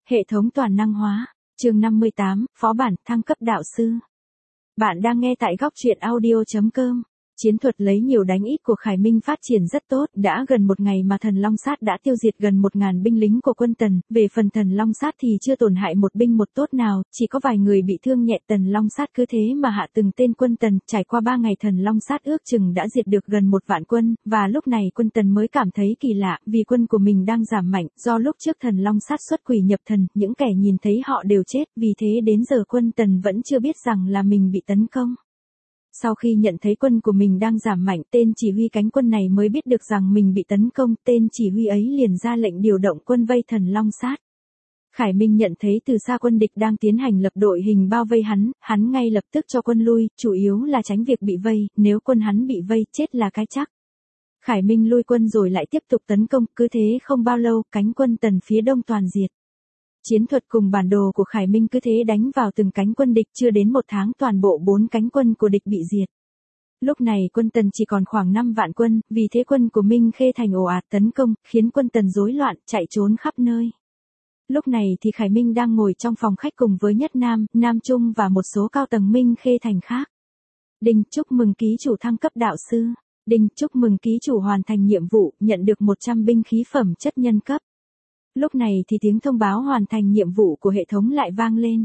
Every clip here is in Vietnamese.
Hệ thống toàn năng hóa, chương 58, phó bản thăng cấp đạo sư. Bạn đang nghe tại góc truyện audio.com. Chiến thuật lấy nhiều đánh ít của Khải Minh phát triển rất tốt, đã gần một ngày mà thần Long Sát đã tiêu diệt gần 1.000 binh lính của quân Tần, về phần thần Long Sát thì chưa tổn hại một binh một tốt nào, chỉ có vài người bị thương nhẹ. Tần Long Sát cứ thế mà hạ từng tên quân Tần, trải qua 3 ngày thần Long Sát ước chừng đã diệt được gần 1 vạn quân, và lúc này quân Tần mới cảm thấy kỳ lạ, vì quân của mình đang giảm mạnh, do lúc trước thần Long Sát xuất quỷ nhập thần, những kẻ nhìn thấy họ đều chết, vì thế đến giờ quân Tần vẫn chưa biết rằng là mình bị tấn công. Sau khi nhận thấy quân của mình đang giảm mạnh, tên chỉ huy cánh quân này mới biết được rằng mình bị tấn công, tên chỉ huy ấy liền ra lệnh điều động quân vây thần Long Sát. Khải Minh nhận thấy từ xa quân địch đang tiến hành lập đội hình bao vây hắn ngay lập tức cho quân lui, chủ yếu là tránh việc bị vây, nếu quân hắn bị vây chết là cái chắc. Khải Minh lui quân rồi lại tiếp tục tấn công, cứ thế không bao lâu, cánh quân Tần phía đông toàn diệt. Chiến thuật cùng bản đồ của Khải Minh cứ thế đánh vào từng cánh quân địch, chưa đến 1 tháng toàn bộ 4 cánh quân của địch bị diệt. Lúc này quân Tần chỉ còn khoảng 5 vạn quân, vì thế quân của Minh Khê Thành ồ ạt tấn công, khiến quân Tần rối loạn, chạy trốn khắp nơi. Lúc này thì Khải Minh đang ngồi trong phòng khách cùng với Nhất Nam, Nam Trung và một số cao tầng Minh Khê Thành khác. Đinh, chúc mừng ký chủ thăng cấp đạo sư. Đinh, chúc mừng ký chủ hoàn thành nhiệm vụ, nhận được 100 binh khí phẩm chất nhân cấp. Lúc này thì tiếng thông báo hoàn thành nhiệm vụ của hệ thống lại vang lên.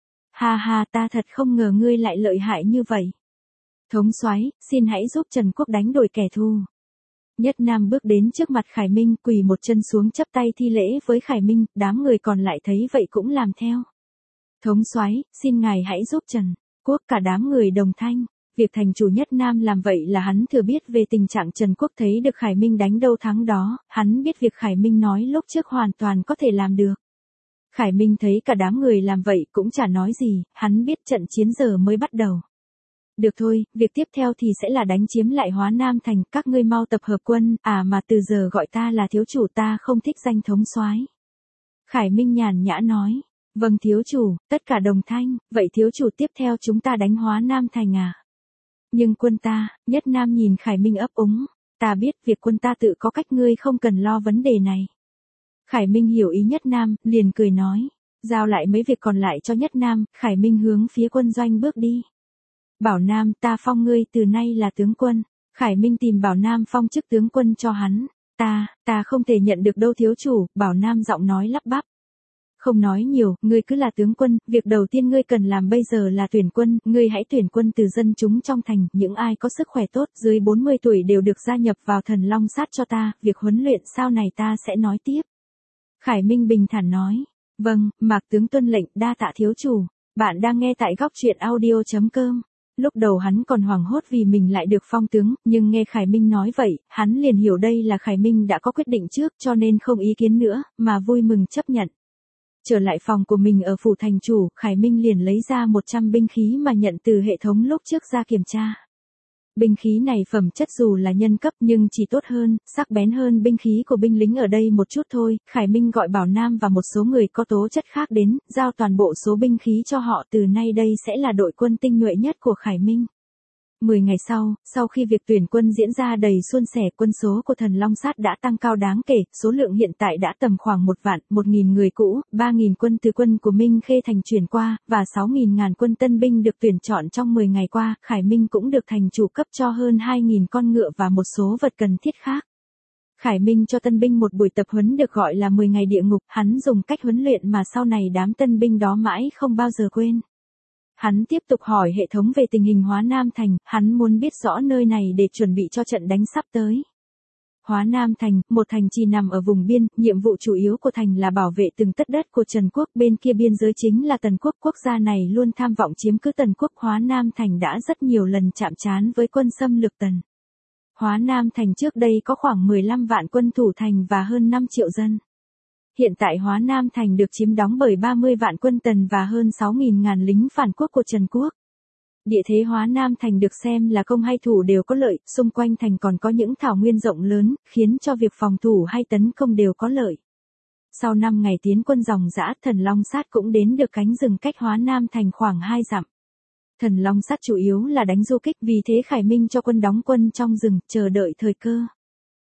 Ha ha, ta thật không ngờ ngươi lại lợi hại như vậy. Thống soái, xin hãy giúp Trần Quốc đánh đuổi kẻ thù. Nhất Nam bước đến trước mặt Khải Minh, quỳ một chân xuống chắp tay thi lễ với Khải Minh, đám người còn lại thấy vậy cũng làm theo. Thống soái, xin ngài hãy giúp Trần Quốc. Cả đám người đồng thanh. Việc thành chủ Nhất Nam làm vậy là hắn thừa biết về tình trạng Trần Quốc, thấy được Khải Minh đánh đâu thắng đó, hắn biết việc Khải Minh nói lúc trước hoàn toàn có thể làm được. Khải Minh thấy cả đám người làm vậy cũng chả nói gì, hắn biết trận chiến giờ mới bắt đầu. Được thôi, việc tiếp theo thì sẽ là đánh chiếm lại Hóa Nam Thành, các ngươi mau tập hợp quân, mà từ giờ gọi ta là thiếu chủ, ta không thích danh thống soái. Khải Minh nhàn nhã nói, vâng thiếu chủ, tất cả đồng thanh, vậy thiếu chủ tiếp theo chúng ta đánh Hóa Nam Thành à? Nhưng quân ta, Nhất Nam nhìn Khải Minh ấp úng, ta biết việc quân ta tự có cách, ngươi không cần lo vấn đề này. Khải Minh hiểu ý Nhất Nam, liền cười nói, giao lại mấy việc còn lại cho Nhất Nam. Khải Minh hướng phía quân doanh bước đi. Bảo Nam, ta phong ngươi từ nay là tướng quân. Khải Minh tìm Bảo Nam phong chức tướng quân cho hắn. Ta không thể nhận được đâu thiếu chủ. Bảo Nam giọng nói lắp bắp. Không nói nhiều, ngươi cứ là tướng quân, việc đầu tiên ngươi cần làm bây giờ là tuyển quân, ngươi hãy tuyển quân từ dân chúng trong thành, những ai có sức khỏe tốt, dưới 40 tuổi đều được gia nhập vào thần Long Sát cho ta, việc huấn luyện sau này ta sẽ nói tiếp. Khải Minh bình thản nói, vâng, Mạc tướng tuân lệnh, đa tạ thiếu chủ. Bạn đang nghe tại góc truyện audio.com. Lúc đầu hắn còn hoảng hốt vì mình lại được phong tướng, nhưng nghe Khải Minh nói vậy, hắn liền hiểu đây là Khải Minh đã có quyết định trước, cho nên không ý kiến nữa, mà vui mừng chấp nhận. Trở lại phòng của mình ở phủ thành chủ, Khải Minh liền lấy ra 100 binh khí mà nhận từ hệ thống lúc trước ra kiểm tra. Binh khí này phẩm chất dù là nhân cấp nhưng chỉ tốt hơn, sắc bén hơn binh khí của binh lính ở đây một chút thôi. Khải Minh gọi Bảo Nam và một số người có tố chất khác đến, giao toàn bộ số binh khí cho họ, từ nay đây sẽ là đội quân tinh nhuệ nhất của Khải Minh. 10 ngày sau khi việc tuyển quân diễn ra đầy suôn sẻ, quân số của thần Long Sát đã tăng cao đáng kể, số lượng hiện tại đã tầm khoảng 1 vạn, 1.000 người cũ, 3.000 quân từ quân của Minh Khê Thành chuyển qua, và 6.000 ngàn quân tân binh được tuyển chọn trong 10 ngày qua. Khải Minh cũng được thành chủ cấp cho hơn 2.000 con ngựa và một số vật cần thiết khác. Khải Minh cho tân binh một buổi tập huấn được gọi là 10 ngày địa ngục, hắn dùng cách huấn luyện mà sau này đám tân binh đó mãi không bao giờ quên. Hắn tiếp tục hỏi hệ thống về tình hình Hóa Nam Thành, hắn muốn biết rõ nơi này để chuẩn bị cho trận đánh sắp tới. Hóa Nam Thành, một thành trì nằm ở vùng biên, nhiệm vụ chủ yếu của thành là bảo vệ từng tấc đất của Trần Quốc, bên kia biên giới chính là Tần Quốc, quốc gia này luôn tham vọng chiếm cứ Tần Quốc. Hóa Nam Thành đã rất nhiều lần chạm trán với quân xâm lược Tần. Hóa Nam Thành trước đây có khoảng 15 vạn quân thủ thành và hơn 5 triệu dân. Hiện tại Hóa Nam Thành được chiếm đóng bởi 30 vạn quân Tần và hơn 6.000 ngàn lính phản quốc của Trần Quốc. Địa thế Hóa Nam Thành được xem là công hay thủ đều có lợi, xung quanh thành còn có những thảo nguyên rộng lớn, khiến cho việc phòng thủ hay tấn công đều có lợi. Sau 5 ngày tiến quân ròng rã, thần Long Sát cũng đến được cánh rừng cách Hóa Nam Thành khoảng 2 dặm. Thần Long Sát chủ yếu là đánh du kích, vì thế Khải Minh cho quân đóng quân trong rừng, chờ đợi thời cơ.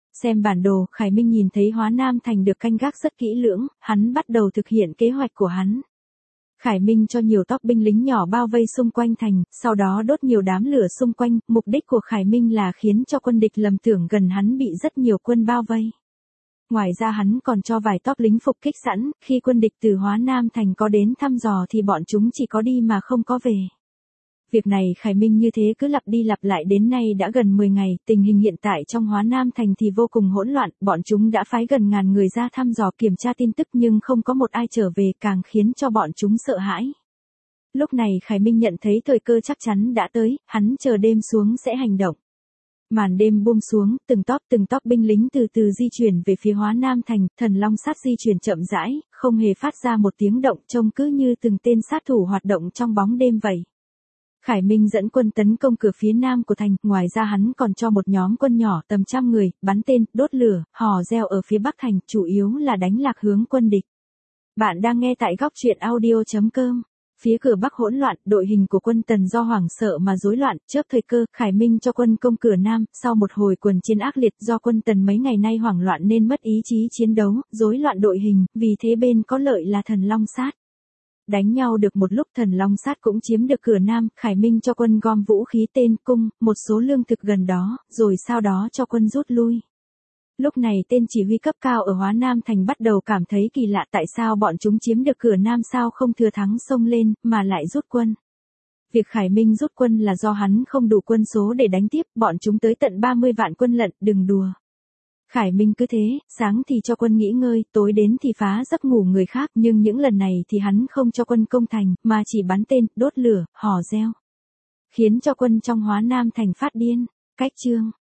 Xem bản đồ, Khải Minh nhìn thấy Hóa Nam Thành được canh gác rất kỹ lưỡng, hắn bắt đầu thực hiện kế hoạch của hắn. Khải Minh cho nhiều tóc binh lính nhỏ bao vây xung quanh thành, sau đó đốt nhiều đám lửa xung quanh, mục đích của Khải Minh là khiến cho quân địch lầm tưởng gần hắn bị rất nhiều quân bao vây. Ngoài ra hắn còn cho vài tóc lính phục kích sẵn, khi quân địch từ Hóa Nam Thành có đến thăm dò thì bọn chúng chỉ có đi mà không có về. Việc này Khải Minh như thế cứ lặp đi lặp lại đến nay đã gần 10 ngày, tình hình hiện tại trong Hóa Nam Thành thì vô cùng hỗn loạn, bọn chúng đã phái gần ngàn người ra thăm dò kiểm tra tin tức nhưng không có một ai trở về, càng khiến cho bọn chúng sợ hãi. Lúc này Khải Minh nhận thấy thời cơ chắc chắn đã tới, hắn chờ đêm xuống sẽ hành động. Màn đêm buông xuống, từng tóc binh lính từ từ di chuyển về phía Hóa Nam Thành, Thần Long Sát di chuyển chậm rãi, không hề phát ra một tiếng động, trông cứ như từng tên sát thủ hoạt động trong bóng đêm vậy. Khải Minh dẫn quân tấn công cửa phía nam của thành, ngoài ra hắn còn cho một nhóm quân nhỏ tầm 100 người, bắn tên, đốt lửa, hò reo ở phía bắc thành, chủ yếu là đánh lạc hướng quân địch. Bạn đang nghe tại góc truyện audio.com. Phía cửa bắc hỗn loạn, đội hình của quân Tần do hoảng sợ mà rối loạn, chớp thời cơ, Khải Minh cho quân công cửa nam, sau một hồi quần chiến ác liệt do quân Tần mấy ngày nay hoảng loạn nên mất ý chí chiến đấu, rối loạn đội hình, vì thế bên có lợi là Thần Long Sát. Đánh nhau được một lúc Thần Long Sát cũng chiếm được cửa nam, Khải Minh cho quân gom vũ khí tên cung, một số lương thực gần đó, rồi sau đó cho quân rút lui. Lúc này tên chỉ huy cấp cao ở Hóa Nam Thành bắt đầu cảm thấy kỳ lạ, tại sao bọn chúng chiếm được cửa nam sao không thừa thắng xông lên, mà lại rút quân. Việc Khải Minh rút quân là do hắn không đủ quân số để đánh tiếp, bọn chúng tới tận 30 vạn quân lận, đừng đùa. Khải Minh cứ thế, sáng thì cho quân nghỉ ngơi, tối đến thì phá giấc ngủ người khác, nhưng những lần này thì hắn không cho quân công thành, mà chỉ bắn tên, đốt lửa, hò reo. Khiến cho quân trong Hóa Nam Thành phát điên. Cách chương